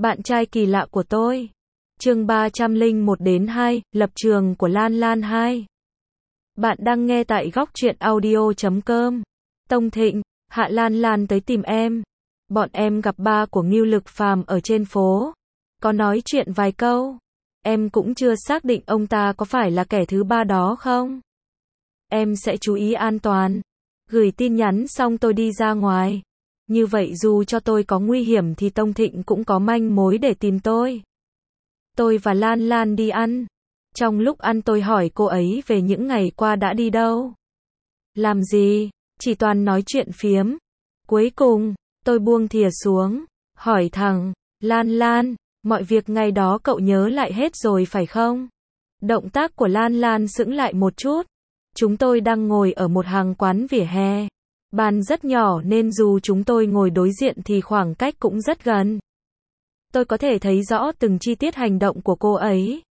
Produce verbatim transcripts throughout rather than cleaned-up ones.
Bạn trai kỳ lạ của tôi. Chương ba trăm lẻ một đến hai, lập trường của Lan Lan hai. Bạn đang nghe tại góc truyện audio chấm com. Tông Thịnh, Hạ Lan Lan tới tìm em. Bọn em gặp ba của Ngưu Lực Phàm ở trên phố. Có nói chuyện vài câu. Em cũng chưa xác định ông ta có phải là kẻ thứ ba đó không. Em sẽ chú ý an toàn. Gửi tin nhắn xong tôi đi ra ngoài. Như vậy dù cho tôi có nguy hiểm thì Tông Thịnh cũng có manh mối để tìm tôi. Tôi và Lan Lan đi ăn. Trong lúc ăn tôi hỏi cô ấy về những ngày qua đã đi đâu. Làm gì, chỉ toàn nói chuyện phiếm. Cuối cùng, tôi buông thìa xuống, hỏi thẳng, Lan Lan, mọi việc ngày đó cậu nhớ lại hết rồi phải không? Động tác của Lan Lan sững lại một chút. Chúng tôi đang ngồi ở một hàng quán vỉa hè. Bàn rất nhỏ nên dù chúng tôi ngồi đối diện thì khoảng cách cũng rất gần. Tôi có thể thấy rõ từng chi tiết hành động của cô ấy.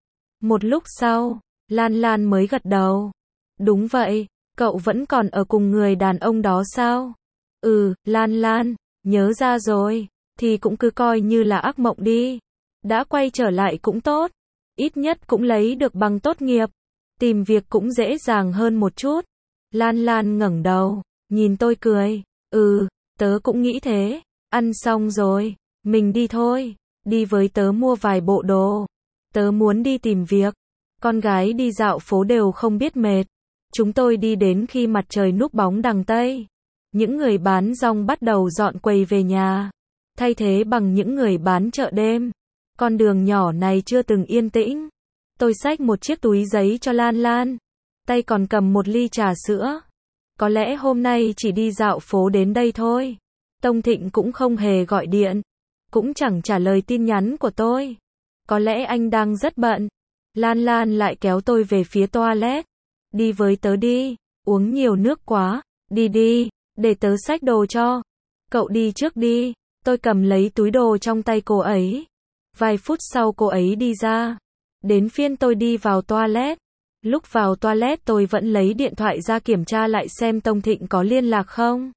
Một lúc sau, Lan Lan mới gật đầu. Đúng vậy, cậu vẫn còn ở cùng người đàn ông đó sao? Ừ, Lan Lan, nhớ ra rồi, thì cũng cứ coi như là ác mộng đi. Đã quay trở lại cũng tốt, ít nhất cũng lấy được bằng tốt nghiệp. Tìm việc cũng dễ dàng hơn một chút. Lan Lan ngẩng đầu, nhìn tôi cười. Ừ, tớ cũng nghĩ thế. Ăn xong rồi, mình đi thôi. Đi với tớ mua vài bộ đồ. Tớ muốn đi tìm việc. Con gái đi dạo phố đều không biết mệt. Chúng tôi đi đến khi mặt trời núp bóng đằng Tây. Những người bán rong bắt đầu dọn quầy về nhà, thay thế bằng những người bán chợ đêm. Con đường nhỏ này chưa từng yên tĩnh. Tôi xách một chiếc túi giấy cho Lan Lan, tay còn cầm một ly trà sữa. Có lẽ hôm nay chỉ đi dạo phố đến đây thôi. Tông Thịnh cũng không hề gọi điện, cũng chẳng trả lời tin nhắn của tôi. Có lẽ anh đang rất bận. Lan Lan lại kéo tôi về phía toilet. Đi với tớ đi, uống nhiều nước quá. Đi đi, để tớ xách đồ cho. Cậu đi trước đi. Tôi cầm lấy túi đồ trong tay cô ấy. Vài phút sau cô ấy đi ra. Đến phiên tôi đi vào toilet. Lúc vào toilet tôi vẫn lấy điện thoại ra kiểm tra lại xem Tông Thịnh có liên lạc không.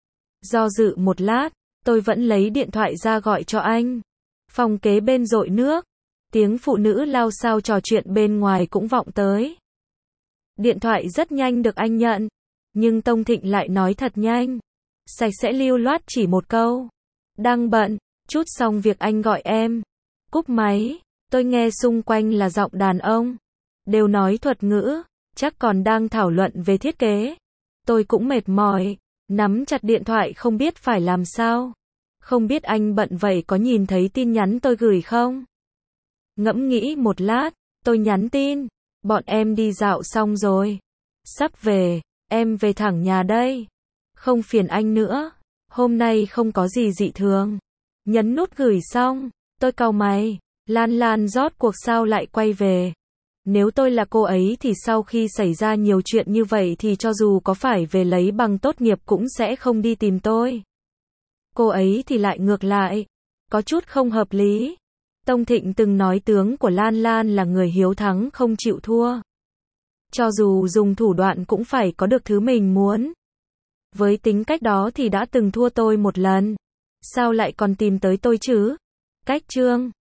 Do dự một lát, tôi vẫn lấy điện thoại ra gọi cho anh. Phòng kế bên rội nước. Tiếng phụ nữ lao xao trò chuyện bên ngoài cũng vọng tới. Điện thoại rất nhanh được anh nhận. Nhưng Tông Thịnh lại nói thật nhanh. Sạch sẽ lưu loát chỉ một câu. Đang bận, chút xong việc anh gọi em. Cúp máy, tôi nghe xung quanh là giọng đàn ông. Đều nói thuật ngữ, chắc còn đang thảo luận về thiết kế. Tôi cũng mệt mỏi, nắm chặt điện thoại không biết phải làm sao. Không biết anh bận vậy có nhìn thấy tin nhắn tôi gửi không? Ngẫm nghĩ một lát, tôi nhắn tin. Bọn em đi dạo xong rồi. Sắp về, em về thẳng nhà đây. Không phiền anh nữa. Hôm nay không có gì dị thường. Nhấn nút gửi xong, tôi cau mày. Lan Lan rốt cuộc sao lại quay về. Nếu tôi là cô ấy thì sau khi xảy ra nhiều chuyện như vậy thì cho dù có phải về lấy bằng tốt nghiệp cũng sẽ không đi tìm tôi. Cô ấy thì lại ngược lại. Có chút không hợp lý. Tông Thịnh từng nói tướng của Lan Lan là người hiếu thắng không chịu thua. Cho dù dùng thủ đoạn cũng phải có được thứ mình muốn. Với tính cách đó thì đã từng thua tôi một lần. Sao lại còn tìm tới tôi chứ? Cách chương